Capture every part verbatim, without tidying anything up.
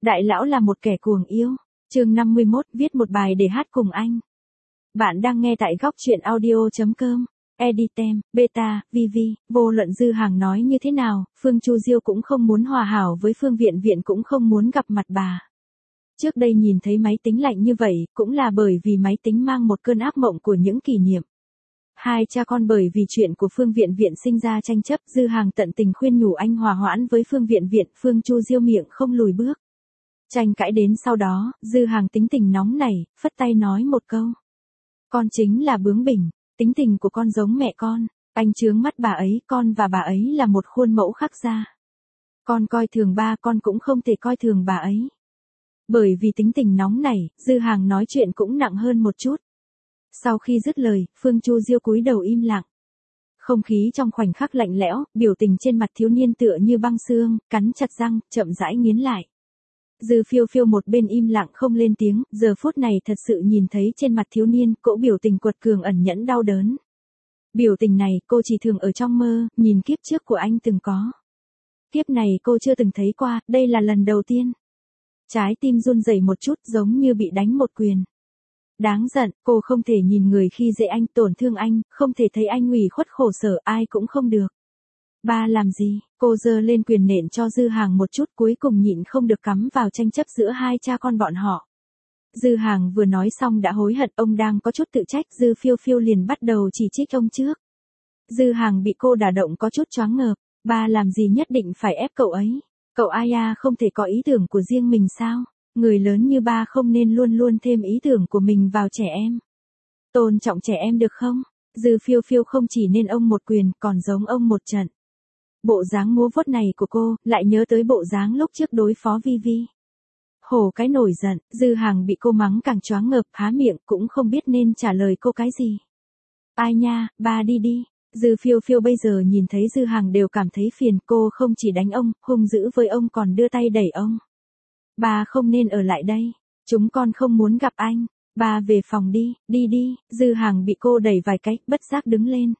Đại lão là một kẻ cuồng yêu. Chương năm mươi mốt, viết một bài để hát cùng anh. Bạn đang nghe tại góc truyện audio chấm com. Editem, Beta, Vivi, vô luận Dư Hàng nói như thế nào, Phương Chu Diêu cũng không muốn hòa hảo với Phương Viện Viện, cũng không muốn gặp mặt bà. Trước đây nhìn thấy máy tính lạnh như vậy, cũng là bởi vì máy tính mang một cơn ác mộng của những kỷ niệm. Hai cha con bởi vì chuyện của Phương Viện Viện sinh ra tranh chấp, Dư Hàng tận tình khuyên nhủ anh hòa hoãn với Phương Viện Viện, Phương Chu Diêu miệng không lùi bước. Tranh cãi đến sau đó, Dư Hàng tính tình nóng nảy, phất tay nói một câu. Con chính là bướng bỉnh, tính tình của con giống mẹ con, anh chướng mắt bà ấy, con và bà ấy là một khuôn mẫu khác ra. Con coi thường ba, con cũng không thể coi thường bà ấy. Bởi vì tính tình nóng nảy, Dư Hàng nói chuyện cũng nặng hơn một chút. Sau khi dứt lời, Phương Chu Diêu cúi đầu im lặng. Không khí trong khoảnh khắc lạnh lẽo, biểu tình trên mặt thiếu niên tựa như băng xương, cắn chặt răng, chậm rãi nghiến lại. Dư Phiêu Phiêu một bên im lặng không lên tiếng, giờ phút này thật sự nhìn thấy trên mặt thiếu niên, cỗ biểu tình quật cường ẩn nhẫn đau đớn. Biểu tình này, cô chỉ thường ở trong mơ, nhìn kiếp trước của anh từng có. Kiếp này cô chưa từng thấy qua, đây là lần đầu tiên. Trái tim run rẩy một chút, giống như bị đánh một quyền. Đáng giận, cô không thể nhìn người khi dễ anh, tổn thương anh, không thể thấy anh ủy khuất khổ sở, ai cũng không được. Ba làm gì? Cô giơ lên quyền nện cho Dư Hàng một chút, cuối cùng nhịn không được cắm vào tranh chấp giữa hai cha con bọn họ. Dư Hàng vừa nói xong đã hối hận, ông đang có chút tự trách, Dư Phiêu Phiêu liền bắt đầu chỉ trích ông trước. Dư Hàng bị cô đả động có chút choáng ngợp, ba làm gì nhất định phải ép cậu ấy? Cậu ai à, không thể có ý tưởng của riêng mình sao? Người lớn như ba không nên luôn luôn thêm ý tưởng của mình vào trẻ em. Tôn trọng trẻ em được không? Dư Phiêu Phiêu không chỉ nên ông một quyền, còn giống ông một trận. Bộ dáng múa vuốt này của cô, lại nhớ tới bộ dáng lúc trước đối phó Vivi. Hổ cái nổi giận, Dư Hàng bị cô mắng càng choáng ngợp, há miệng, cũng không biết nên trả lời cô cái gì. Ai nha, ba đi đi. Dư Phiêu Phiêu bây giờ nhìn thấy Dư Hàng đều cảm thấy phiền, cô không chỉ đánh ông, hung dữ với ông còn đưa tay đẩy ông. Ba không nên ở lại đây, chúng con không muốn gặp anh, ba về phòng đi, đi đi. Dư Hàng bị cô đẩy vài cái, bất giác đứng lên.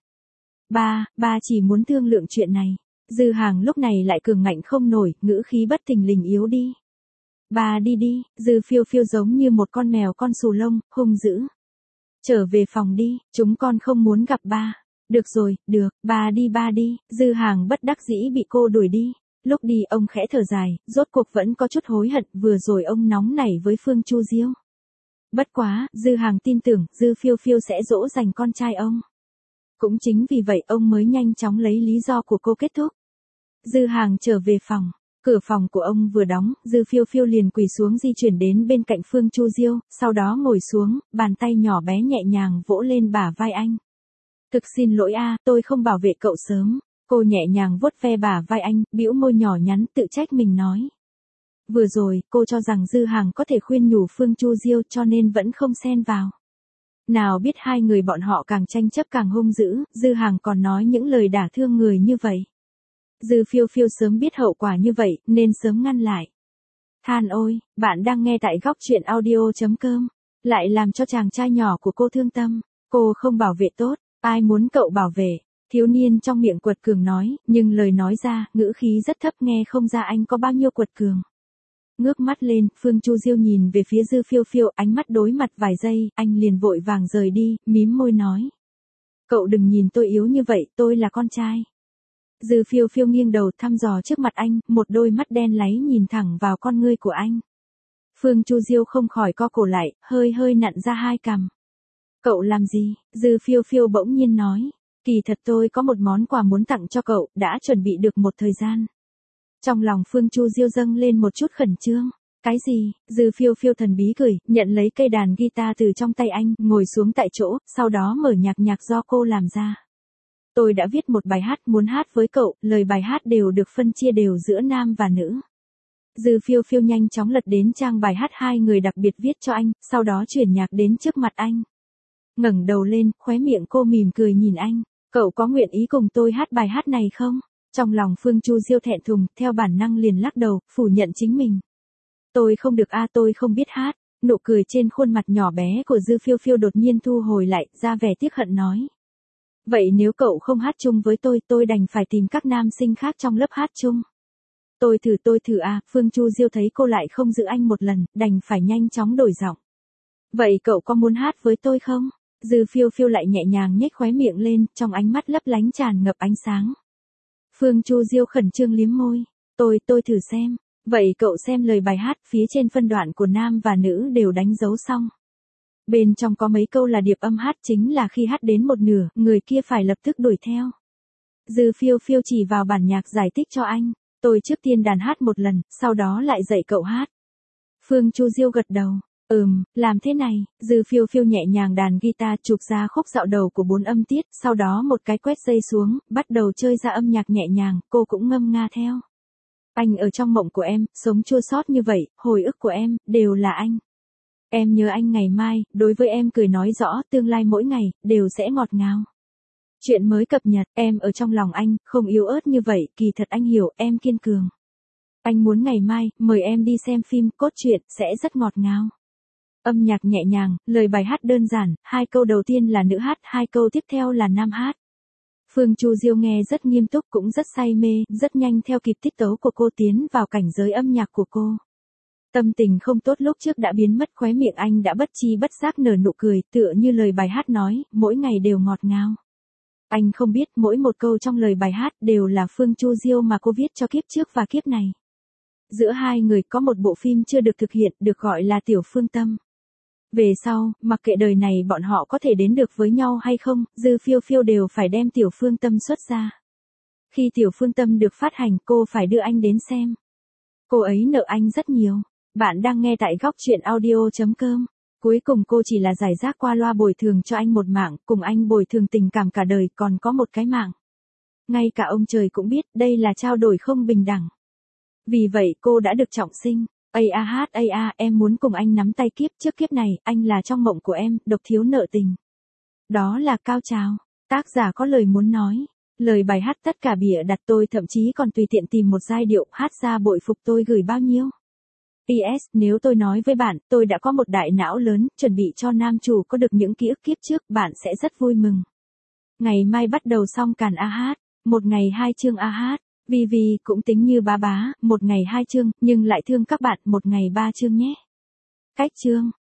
Ba, ba chỉ muốn thương lượng chuyện này. Dư Hàng lúc này lại cường ngạnh không nổi, ngữ khí bất thình lình yếu đi. Ba đi đi. Dư Phiêu Phiêu giống như một con mèo con xù lông, hung dữ. Trở về phòng đi, chúng con không muốn gặp ba. Được rồi, được, ba đi ba đi. Dư Hàng bất đắc dĩ bị cô đuổi đi. Lúc đi ông khẽ thở dài, rốt cuộc vẫn có chút hối hận, vừa rồi ông nóng nảy với Phương Chu Diêu. Bất quá, Dư Hàng tin tưởng, Dư Phiêu Phiêu sẽ dỗ dành con trai ông. Cũng chính vì vậy ông mới nhanh chóng lấy lý do của cô kết thúc. Dư Hàng trở về phòng, cửa phòng của ông vừa đóng, Dư Phiêu Phiêu liền quỳ xuống di chuyển đến bên cạnh Phương Chu Diêu, sau đó ngồi xuống, bàn tay nhỏ bé nhẹ nhàng vỗ lên bả vai anh. Thực xin lỗi a, tôi không bảo vệ cậu sớm. Cô nhẹ nhàng vuốt ve bả vai anh, bĩu môi nhỏ nhắn tự trách mình nói. Vừa rồi, cô cho rằng Dư Hàng có thể khuyên nhủ Phương Chu Diêu cho nên vẫn không xen vào. Nào biết hai người bọn họ càng tranh chấp càng hung dữ, Dư Hàng còn nói những lời đả thương người như vậy. Dư Phiêu Phiêu sớm biết hậu quả như vậy, nên sớm ngăn lại. Than ôi, bạn đang nghe tại góc truyện audio chấm com, lại làm cho chàng trai nhỏ của cô thương tâm. Cô không bảo vệ tốt, ai muốn cậu bảo vệ? Thiếu niên trong miệng quật cường nói, nhưng lời nói ra, ngữ khí rất thấp, nghe không ra anh có bao nhiêu quật cường. Ngước mắt lên, Phương Chu Diêu nhìn về phía Dư Phiêu Phiêu, ánh mắt đối mặt vài giây, anh liền vội vàng rời đi, mím môi nói. Cậu đừng nhìn tôi yếu như vậy, tôi là con trai. Dư Phiêu Phiêu nghiêng đầu thăm dò trước mặt anh, một đôi mắt đen láy nhìn thẳng vào con ngươi của anh. Phương Chu Diêu không khỏi co cổ lại, hơi hơi nặn ra hai cằm. Cậu làm gì? Dư Phiêu Phiêu bỗng nhiên nói. Kỳ thật tôi có một món quà muốn tặng cho cậu, đã chuẩn bị được một thời gian. Trong lòng Phương Chu Diêu dâng lên một chút khẩn trương. Cái gì? Dư Phiêu Phiêu thần bí cười, nhận lấy cây đàn guitar từ trong tay anh, ngồi xuống tại chỗ, sau đó mở nhạc nhạc do cô làm ra. Tôi đã viết một bài hát muốn hát với cậu, lời bài hát đều được phân chia đều giữa nam và nữ. Dư Phiêu Phiêu nhanh chóng lật đến trang bài hát hai người đặc biệt viết cho anh, sau đó chuyển nhạc đến trước mặt anh. Ngẩng đầu lên, khóe miệng cô mỉm cười nhìn anh. Cậu có nguyện ý cùng tôi hát bài hát này không? Trong lòng Phương Chu Diêu thẹn thùng, theo bản năng liền lắc đầu, phủ nhận chính mình. Tôi không được a, tôi không biết hát. Nụ cười trên khuôn mặt nhỏ bé của Dư Phiêu Phiêu đột nhiên thu hồi lại, ra vẻ tiếc hận nói. Vậy nếu cậu không hát chung với tôi, tôi đành phải tìm các nam sinh khác trong lớp hát chung. Tôi thử tôi thử à, Phương Chu Diêu thấy cô lại không giữ anh một lần, đành phải nhanh chóng đổi giọng. Vậy cậu có muốn hát với tôi không? Dư Phiêu Phiêu lại nhẹ nhàng nhếch khóe miệng lên, trong ánh mắt lấp lánh tràn ngập ánh sáng. Phương Chu Diêu khẩn trương liếm môi. Tôi, tôi thử xem. Vậy cậu xem lời bài hát, phía trên phân đoạn của nam và nữ đều đánh dấu xong. Bên trong có mấy câu là điệp âm hát, chính là khi hát đến một nửa, người kia phải lập tức đuổi theo. Dư Phiêu Phiêu chỉ vào bản nhạc giải thích cho anh. Tôi trước tiên đàn hát một lần, sau đó lại dạy cậu hát. Phương Chu Diêu gật đầu. Ừm, làm thế này. Dư Phiêu Phiêu nhẹ nhàng đàn guitar, chụp ra khúc dạo đầu của bốn âm tiết, sau đó một cái quét dây xuống, bắt đầu chơi ra âm nhạc nhẹ nhàng, cô cũng ngâm nga theo. Anh ở trong mộng của em, sống chua xót như vậy, hồi ức của em, đều là anh. Em nhớ anh ngày mai, đối với em cười nói rõ, tương lai mỗi ngày, đều sẽ ngọt ngào. Chuyện mới cập nhật, em ở trong lòng anh, không yếu ớt như vậy, kỳ thật anh hiểu, em kiên cường. Anh muốn ngày mai, mời em đi xem phim, cốt truyện, sẽ rất ngọt ngào. Âm nhạc nhẹ nhàng, lời bài hát đơn giản, hai câu đầu tiên là nữ hát, hai câu tiếp theo là nam hát. Phương Chu Diêu nghe rất nghiêm túc cũng rất say mê, rất nhanh theo kịp tiết tấu của cô tiến vào cảnh giới âm nhạc của cô. Tâm tình không tốt lúc trước đã biến mất, khóe miệng anh đã bất chi bất giác nở nụ cười, tựa như lời bài hát nói, mỗi ngày đều ngọt ngào. Anh không biết mỗi một câu trong lời bài hát đều là Phương Chu Diêu mà cô viết cho kiếp trước và kiếp này. Giữa hai người có một bộ phim chưa được thực hiện, được gọi là Tiểu Phương Tâm. Về sau, mặc kệ đời này bọn họ có thể đến được với nhau hay không, Dư Phiêu Phiêu đều phải đem Tiểu Phương Tâm xuất ra. Khi Tiểu Phương Tâm được phát hành, cô phải đưa anh đến xem. Cô ấy nợ anh rất nhiều. Bạn đang nghe tại góc truyện audio chấm com. Cuối cùng cô chỉ là giải rác qua loa bồi thường cho anh một mạng, cùng anh bồi thường tình cảm cả đời, còn có một cái mạng. Ngay cả ông trời cũng biết, đây là trao đổi không bình đẳng. Vì vậy cô đã được trọng sinh. Ây a hát ây a, em muốn cùng anh nắm tay kiếp trước kiếp này, anh là trong mộng của em, độc thiếu nợ tình. Đó là cao trào. Tác giả có lời muốn nói. Lời bài hát tất cả bịa đặt, tôi thậm chí còn tùy tiện tìm một giai điệu, hát ra bội phục tôi gửi bao nhiêu. pê ét, nếu tôi nói với bạn, tôi đã có một đại não lớn, chuẩn bị cho nam chủ có được những ký ức kiếp trước, bạn sẽ rất vui mừng. Ngày mai bắt đầu xong càn a hát, một ngày hai chương a hát. Vì vì cũng tính như bá bá, một ngày hai chương, nhưng lại thương các bạn, một ngày ba chương nhé. Cách chương.